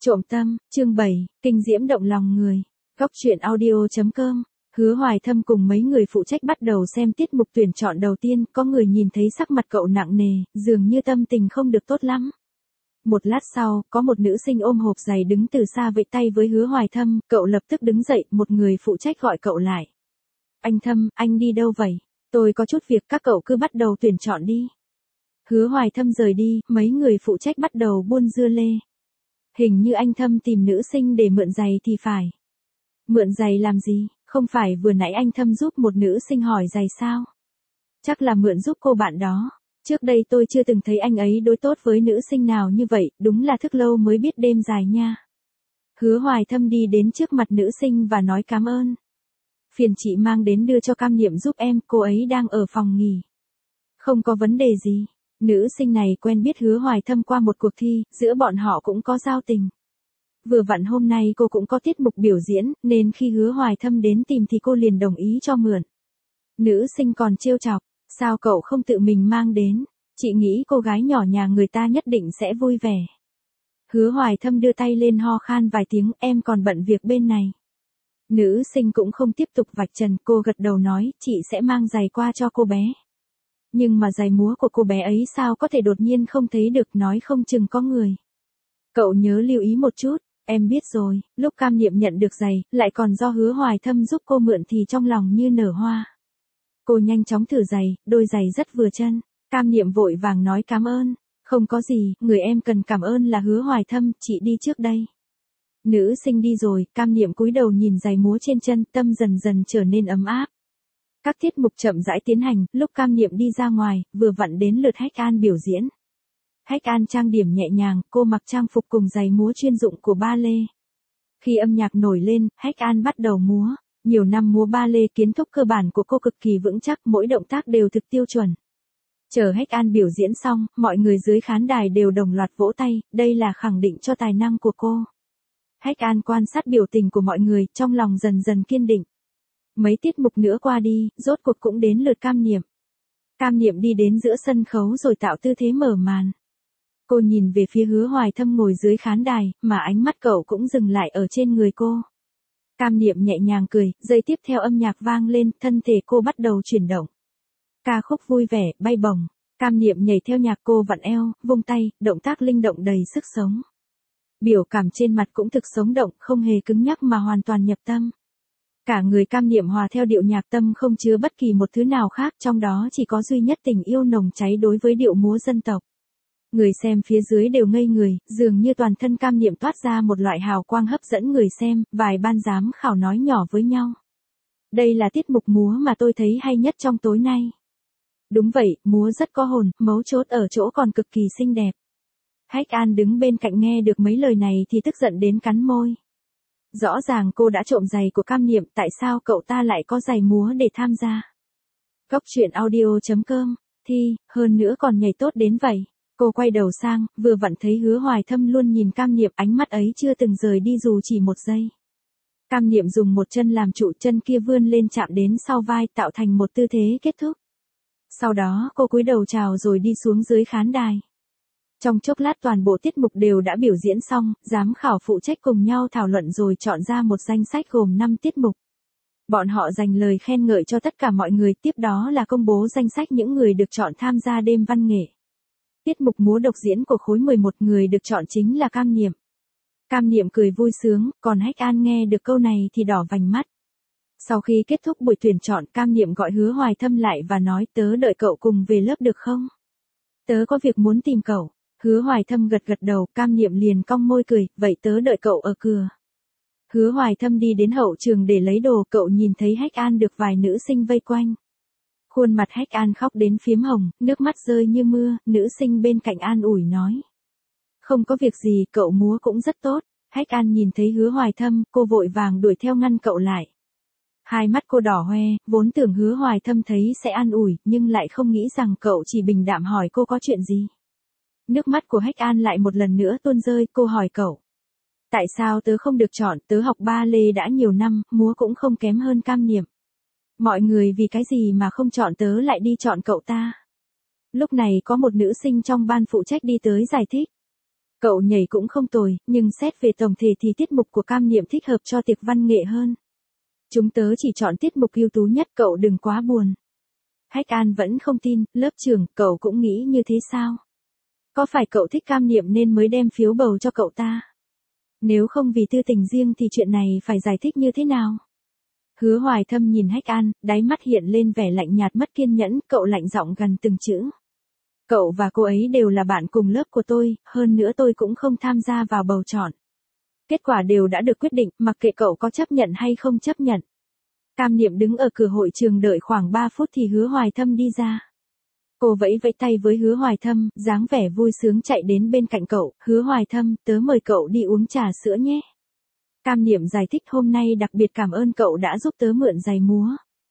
Trộm tâm, chương 7, kinh diễm động lòng người. Góc truyện audio.com. Hứa Hoài Thâm cùng mấy người phụ trách bắt đầu xem tiết mục tuyển chọn đầu tiên, có người nhìn thấy sắc mặt cậu nặng nề, dường như tâm tình không được tốt lắm. Một lát sau, có một nữ sinh ôm hộp giày đứng từ xa vẫy tay với Hứa Hoài Thâm, cậu lập tức đứng dậy, một người phụ trách gọi cậu lại. Anh Thâm, anh đi đâu vậy? Tôi có chút việc, các cậu cứ bắt đầu tuyển chọn đi. Hứa Hoài Thâm rời đi, mấy người phụ trách bắt đầu buôn dưa lê. Hình như anh Thâm tìm nữ sinh để mượn giày thì phải. Mượn giày làm gì? Không phải vừa nãy anh Thâm giúp một nữ sinh hỏi giày sao? Chắc là mượn giúp cô bạn đó. Trước đây tôi chưa từng thấy anh ấy đối tốt với nữ sinh nào như vậy, đúng là thức lâu mới biết đêm dài nha. Hứa Hoài Thâm đi đến trước mặt nữ sinh và nói cảm ơn. Phiền chị mang đến đưa cho Cam Niệm giúp em, cô ấy đang ở phòng nghỉ. Không có vấn đề gì. Nữ sinh này quen biết Hứa Hoài Thâm qua một cuộc thi, giữa bọn họ cũng có giao tình. Vừa vặn hôm nay cô cũng có tiết mục biểu diễn, nên khi Hứa Hoài Thâm đến tìm thì cô liền đồng ý cho mượn. Nữ sinh còn trêu chọc, sao cậu không tự mình mang đến, chị nghĩ cô gái nhỏ nhà người ta nhất định sẽ vui vẻ. Hứa Hoài Thâm đưa tay lên ho khan vài tiếng, em còn bận việc bên này. Nữ sinh cũng không tiếp tục vạch trần, cô gật đầu nói, chị sẽ mang giày qua cho cô bé. Nhưng mà giày múa của cô bé ấy sao có thể đột nhiên không thấy được, nói không chừng có người. Cậu nhớ lưu ý một chút, em biết rồi. Lúc Cam Niệm nhận được giày, lại còn do Hứa Hoài Thâm giúp cô mượn thì trong lòng như nở hoa. Cô nhanh chóng thử giày, đôi giày rất vừa chân. Cam Niệm vội vàng nói cảm ơn. Không có gì, người em cần cảm ơn là Hứa Hoài Thâm, chị đi trước đây. Nữ sinh đi rồi, Cam Niệm cúi đầu nhìn giày múa trên chân, tâm dần dần trở nên ấm áp. Các tiết mục chậm rãi tiến hành, lúc Cam Niệm đi ra ngoài, vừa vặn đến lượt Hách An biểu diễn. Hách An trang điểm nhẹ nhàng, cô mặc trang phục cùng giày múa chuyên dụng của ba lê. Khi âm nhạc nổi lên, Hách An bắt đầu múa. Nhiều năm múa ba lê, kiến thức cơ bản của cô cực kỳ vững chắc, mỗi động tác đều thực tiêu chuẩn. Chờ Hách An biểu diễn xong, mọi người dưới khán đài đều đồng loạt vỗ tay, đây là khẳng định cho tài năng của cô. Hách An quan sát biểu tình của mọi người, trong lòng dần dần kiên định. Mấy tiết mục nữa qua đi, rốt cuộc cũng đến lượt Cam Niệm. Cam Niệm đi đến giữa sân khấu rồi tạo tư thế mở màn. Cô nhìn về phía Hứa Hoài Thâm ngồi dưới khán đài, mà ánh mắt cậu cũng dừng lại ở trên người cô. Cam Niệm nhẹ nhàng cười, giây tiếp theo âm nhạc vang lên, thân thể cô bắt đầu chuyển động. Ca khúc vui vẻ, bay bổng. Cam Niệm nhảy theo nhạc, cô vặn eo, vung tay, động tác linh động đầy sức sống. Biểu cảm trên mặt cũng thực sống động, không hề cứng nhắc mà hoàn toàn nhập tâm. Cả người Cam Niệm hòa theo điệu nhạc, tâm không chứa bất kỳ một thứ nào khác, trong đó chỉ có duy nhất tình yêu nồng cháy đối với điệu múa dân tộc. Người xem phía dưới đều ngây người, dường như toàn thân Cam Niệm toát ra một loại hào quang hấp dẫn người xem, vài ban giám khảo nói nhỏ với nhau. Đây là tiết mục múa mà tôi thấy hay nhất trong tối nay. Đúng vậy, múa rất có hồn, mấu chốt ở chỗ còn cực kỳ xinh đẹp. Hách An đứng bên cạnh nghe được mấy lời này thì tức giận đến cắn môi. Rõ ràng cô đã trộm giày của Cam Niệm, tại sao cậu ta lại có giày múa để tham gia? Góc truyện audio.com, thi, hơn nữa còn nhảy tốt đến vậy. Cô quay đầu sang, vừa vặn thấy Hứa Hoài Thâm luôn nhìn Cam Niệm, ánh mắt ấy chưa từng rời đi dù chỉ một giây. Cam Niệm dùng một chân làm trụ, chân kia vươn lên chạm đến sau vai, tạo thành một tư thế kết thúc. Sau đó cô cúi đầu chào rồi đi xuống dưới khán đài. Trong chốc lát toàn bộ tiết mục đều đã biểu diễn xong, giám khảo phụ trách cùng nhau thảo luận rồi chọn ra một danh sách gồm 5 tiết mục. Bọn họ dành lời khen ngợi cho tất cả mọi người, tiếp đó là công bố danh sách những người được chọn tham gia đêm văn nghệ. Tiết mục múa độc diễn của khối 11 người được chọn chính là Cam Niệm. Cam Niệm cười vui sướng, còn Hách An nghe được câu này thì đỏ vành mắt. Sau khi kết thúc buổi tuyển chọn, Cam Niệm gọi Hứa Hoài Thâm lại và nói, tớ đợi cậu cùng về lớp được không? Tớ có việc muốn tìm cậu. Hứa Hoài Thâm gật gật đầu, Cam Niệm liền cong môi cười, vậy tớ đợi cậu ở cửa. Hứa Hoài Thâm đi đến hậu trường để lấy đồ, cậu nhìn thấy Hách An được vài nữ sinh vây quanh. Khuôn mặt Hách An khóc đến phiếm hồng, nước mắt rơi như mưa, nữ sinh bên cạnh an ủi nói. Không có việc gì, cậu múa cũng rất tốt. Hách An nhìn thấy Hứa Hoài Thâm, cô vội vàng đuổi theo ngăn cậu lại. Hai mắt cô đỏ hoe, vốn tưởng Hứa Hoài Thâm thấy sẽ an ủi, nhưng lại không nghĩ rằng cậu chỉ bình đạm hỏi cô có chuyện gì. Nước mắt của Hách An lại một lần nữa tuôn rơi, cô hỏi cậu. Tại sao tớ không được chọn, tớ học ba lê đã nhiều năm, múa cũng không kém hơn Cam Niệm. Mọi người vì cái gì mà không chọn tớ lại đi chọn cậu ta? Lúc này có một nữ sinh trong ban phụ trách đi tới giải thích. Cậu nhảy cũng không tồi, nhưng xét về tổng thể thì tiết mục của Cam Niệm thích hợp cho tiệc văn nghệ hơn. Chúng tớ chỉ chọn tiết mục ưu tú nhất, cậu đừng quá buồn. Hách An vẫn không tin, lớp trưởng, cậu cũng nghĩ như thế sao? Có phải cậu thích Cam Niệm nên mới đem phiếu bầu cho cậu ta? Nếu không vì tư tình riêng thì chuyện này phải giải thích như thế nào? Hứa Hoài Thâm nhìn Hách An, đáy mắt hiện lên vẻ lạnh nhạt mất kiên nhẫn, cậu lạnh giọng gần từng chữ. Cậu và cô ấy đều là bạn cùng lớp của tôi, hơn nữa tôi cũng không tham gia vào bầu chọn. Kết quả đều đã được quyết định, mặc kệ cậu có chấp nhận hay không chấp nhận. Cam Niệm đứng ở cửa hội trường đợi khoảng 3 phút thì Hứa Hoài Thâm đi ra. Cô vẫy vẫy tay với Hứa Hoài Thâm, dáng vẻ vui sướng chạy đến bên cạnh cậu, Hứa Hoài Thâm, tớ mời cậu đi uống trà sữa nhé. Cam Niệm giải thích hôm nay đặc biệt cảm ơn cậu đã giúp tớ mượn giày múa.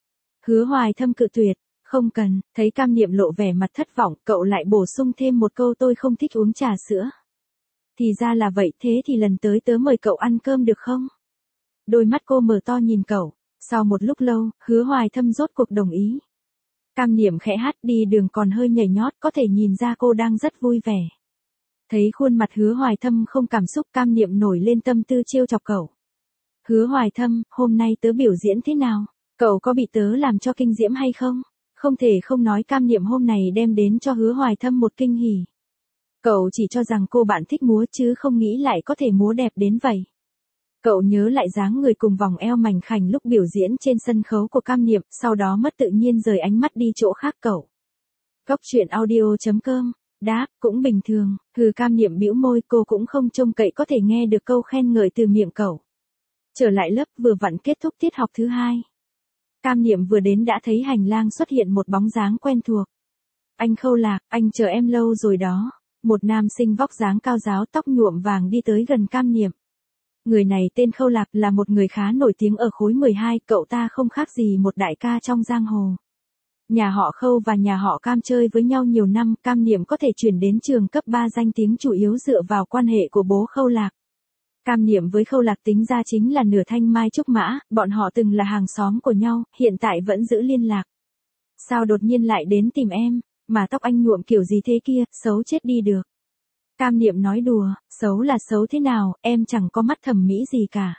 Hứa Hoài Thâm cự tuyệt, không cần, thấy Cam Niệm lộ vẻ mặt thất vọng, cậu lại bổ sung thêm một câu tôi không thích uống trà sữa. Thì ra là vậy, thế thì lần tới tớ mời cậu ăn cơm được không? Đôi mắt cô mở to nhìn cậu, sau một lúc lâu, Hứa Hoài Thâm rốt cuộc đồng ý. Cam Niệm khẽ hát đi đường còn hơi nhảy nhót, có thể nhìn ra cô đang rất vui vẻ. Thấy khuôn mặt Hứa Hoài Thâm không cảm xúc, Cam Niệm nổi lên tâm tư trêu chọc cậu. Hứa Hoài Thâm, hôm nay tớ biểu diễn thế nào? Cậu có bị tớ làm cho kinh diễm hay không? Không thể không nói Cam Niệm hôm này đem đến cho Hứa Hoài Thâm một kinh hỉ. Cậu chỉ cho rằng cô bạn thích múa chứ không nghĩ lại có thể múa đẹp đến vậy. Cậu nhớ lại dáng người cùng vòng eo mảnh khảnh lúc biểu diễn trên sân khấu của Cam Niệm, sau đó mất tự nhiên rời ánh mắt đi chỗ khác cậu. Góc truyện audio.com, đáp, cũng bình thường, Cam Niệm bĩu môi, cô cũng không trông cậy có thể nghe được câu khen ngợi từ miệng cậu. Trở lại lớp vừa vặn kết thúc tiết học thứ 2. Cam Niệm vừa đến đã thấy hành lang xuất hiện một bóng dáng quen thuộc. Anh Khâu Lạc, anh chờ em lâu rồi đó. Một nam sinh vóc dáng cao ráo tóc nhuộm vàng đi tới gần Cam Niệm. Người này tên Khâu Lạc là một người khá nổi tiếng ở khối 12, cậu ta không khác gì một đại ca trong giang hồ. Nhà họ Khâu và nhà họ Cam chơi với nhau nhiều năm, Cam Niệm có thể chuyển đến trường cấp 3 danh tiếng chủ yếu dựa vào quan hệ của bố Khâu Lạc. Cam Niệm với Khâu Lạc tính ra chính là nửa thanh mai trúc mã, bọn họ từng là hàng xóm của nhau, hiện tại vẫn giữ liên lạc. Sao đột nhiên lại đến tìm em, mà tóc anh nhuộm kiểu gì thế kia, xấu chết đi được. Cam Niệm nói đùa, xấu là xấu thế nào, em chẳng có mắt thẩm mỹ gì cả.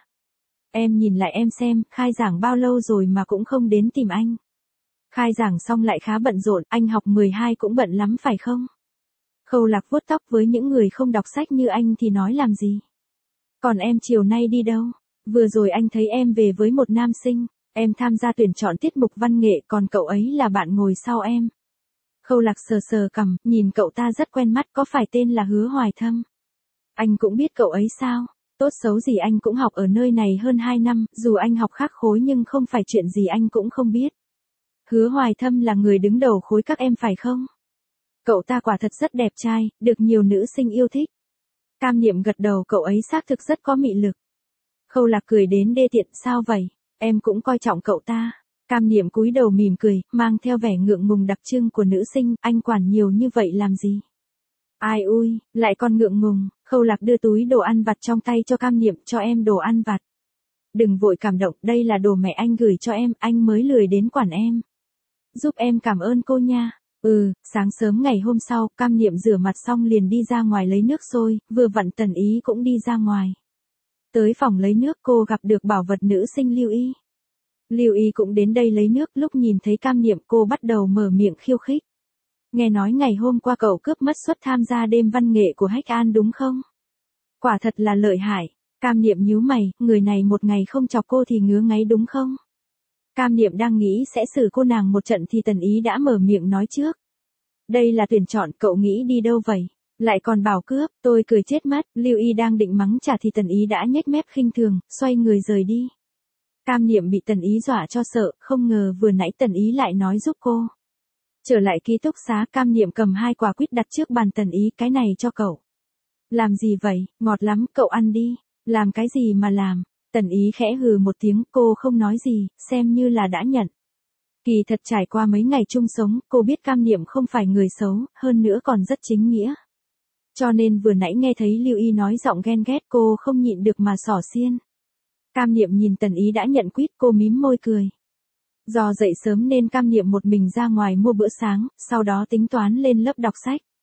Em nhìn lại em xem, khai giảng bao lâu rồi mà cũng không đến tìm anh. Khai giảng xong lại khá bận rộn, anh học 12 cũng bận lắm phải không? Khâu Lạc vuốt tóc, với những người không đọc sách như anh thì nói làm gì. Còn em chiều nay đi đâu? Vừa rồi anh thấy em về với một nam sinh, em tham gia tuyển chọn tiết mục văn nghệ, còn cậu ấy là bạn ngồi sau em. Khâu Lạc sờ sờ cằm, nhìn cậu ta rất quen mắt, có phải tên là Hứa Hoài Thâm? Anh cũng biết cậu ấy sao? Tốt xấu gì anh cũng học ở nơi này hơn 2 năm, dù anh học khác khối nhưng không phải chuyện gì anh cũng không biết. Hứa Hoài Thâm là người đứng đầu khối các em phải không? Cậu ta quả thật rất đẹp trai, được nhiều nữ sinh yêu thích. Cam Niệm gật đầu, cậu ấy xác thực rất có mị lực. Khâu Lạc cười đến đê tiện, sao vậy? Em cũng coi trọng cậu ta. Cam Niệm cúi đầu mỉm cười, mang theo vẻ ngượng ngùng đặc trưng của nữ sinh, anh quản nhiều như vậy làm gì? Ai ui, lại còn ngượng ngùng. Khâu Lạc đưa túi đồ ăn vặt trong tay cho Cam Niệm, cho em đồ ăn vặt. Đừng vội cảm động, đây là đồ mẹ anh gửi cho em, anh mới lười đến quản em. Giúp em cảm ơn cô nha. Sáng sớm ngày hôm sau, Cam Niệm rửa mặt xong liền đi ra ngoài lấy nước sôi, vừa vặn Tần Ý cũng đi ra ngoài. Tới phòng lấy nước cô gặp được bảo vật nữ sinh Lưu Y. Lưu Y cũng đến đây lấy nước, lúc nhìn thấy Cam Niệm cô bắt đầu mở miệng khiêu khích. Nghe nói ngày hôm qua cậu cướp mất suất tham gia đêm văn nghệ của Hách An đúng không? Quả thật là lợi hại. Cam Niệm nhíu mày, người này một ngày không chọc cô thì ngứa ngáy đúng không? Cam Niệm đang nghĩ sẽ xử cô nàng một trận thì Tần Ý đã mở miệng nói trước. Đây là tuyển chọn, cậu nghĩ đi đâu vậy? Lại còn bảo cướp, tôi cười chết mất, Lưu Y đang định mắng trả thì Tần Ý đã nhếch mép khinh thường, xoay người rời đi. Cam Niệm bị Tần Ý dọa cho sợ, không ngờ vừa nãy Tần Ý lại nói giúp cô. Trở lại ký túc xá, Cam Niệm cầm 2 quả quýt đặt trước bàn Tần Ý, cái này cho cậu. Làm gì vậy, ngọt lắm, cậu ăn đi. Làm cái gì mà làm? Tần Ý khẽ hừ một tiếng, cô không nói gì, xem như là đã nhận. Kỳ thật trải qua mấy ngày chung sống, cô biết Cam Niệm không phải người xấu, hơn nữa còn rất chính nghĩa. Cho nên vừa nãy nghe thấy Lưu Y nói giọng ghen ghét, cô không nhịn được mà xỏ xiên. Cam Niệm nhìn Tần Ý đã nhận quýt, cô mím môi cười. Do dậy sớm nên Cam Niệm một mình ra ngoài mua bữa sáng, sau đó tính toán lên lớp đọc sách.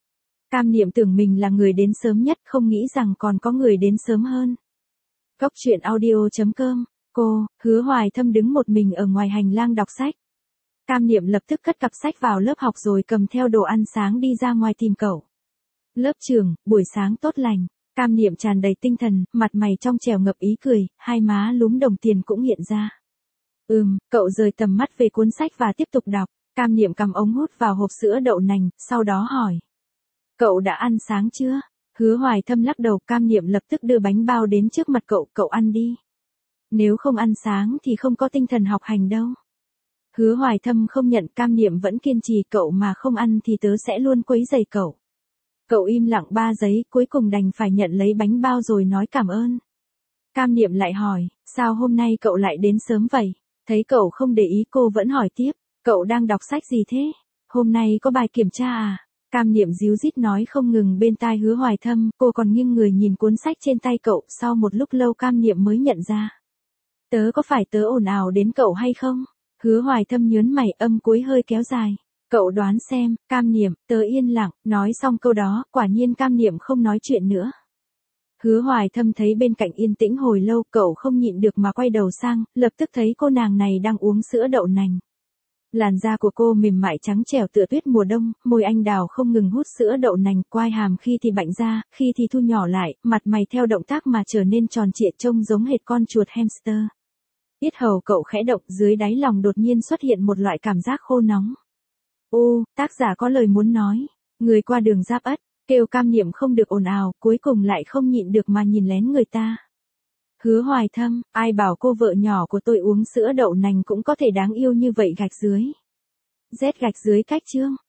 Cam Niệm tưởng mình là người đến sớm nhất, không nghĩ rằng còn có người đến sớm hơn. Cốc truyện audio.com, cô, Hứa Hoài Thâm đứng một mình ở ngoài hành lang đọc sách. Cam Niệm lập tức cất cặp sách vào lớp học rồi cầm theo đồ ăn sáng đi ra ngoài tìm cậu. Lớp trưởng, buổi sáng tốt lành. Cam Niệm tràn đầy tinh thần, mặt mày trong trẻo ngập ý cười, hai má lúm đồng tiền cũng hiện ra. Cậu rời tầm mắt về cuốn sách và tiếp tục đọc. Cam Niệm cầm ống hút vào hộp sữa đậu nành, sau đó hỏi. Cậu đã ăn sáng chưa? Hứa Hoài Thâm lắc đầu. Cam Niệm lập tức đưa bánh bao đến trước mặt cậu, cậu ăn đi. Nếu không ăn sáng thì không có tinh thần học hành đâu. Hứa Hoài Thâm không nhận. Cam Niệm vẫn kiên trì, cậu mà không ăn thì tớ sẽ luôn quấy rầy cậu. Cậu im lặng 3 giây, cuối cùng đành phải nhận lấy bánh bao rồi nói cảm ơn. Cam Niệm lại hỏi, sao hôm nay cậu lại đến sớm vậy? Thấy cậu không để ý cô vẫn hỏi tiếp, cậu đang đọc sách gì thế? Hôm nay có bài kiểm tra à? Cam Niệm díu dít nói không ngừng bên tai Hứa Hoài Thâm, cô còn nghiêng người nhìn cuốn sách trên tay cậu, sau một lúc lâu Cam Niệm mới nhận ra. Có phải tớ ồn ào đến cậu hay không? Hứa Hoài Thâm nhớn mày, âm cuối hơi kéo dài. Cậu đoán xem. Cam Niệm, tớ yên lặng, nói xong câu đó, quả nhiên Cam Niệm không nói chuyện nữa. Hứa Hoài Thâm thấy bên cạnh yên tĩnh hồi lâu, cậu không nhịn được mà quay đầu sang, lập tức thấy cô nàng này đang uống sữa đậu nành. Làn da của cô mềm mại trắng trẻo tựa tuyết mùa đông, môi anh đào không ngừng hút sữa đậu nành, quai hàm khi thì bạnh ra, khi thì thu nhỏ lại, mặt mày theo động tác mà trở nên tròn trịa trông giống hệt con chuột hamster. Yết hầu cậu khẽ động, dưới đáy lòng đột nhiên xuất hiện một loại cảm giác khô nóng. Tác giả có lời muốn nói. Người qua đường Giáp Ất, kêu Cam Niệm không được ồn ào, cuối cùng lại không nhịn được mà nhìn lén người ta. Hứa Hoài Thâm, ai bảo cô vợ nhỏ của tôi uống sữa đậu nành cũng có thể đáng yêu như vậy gạch dưới. Z gạch dưới cách chương.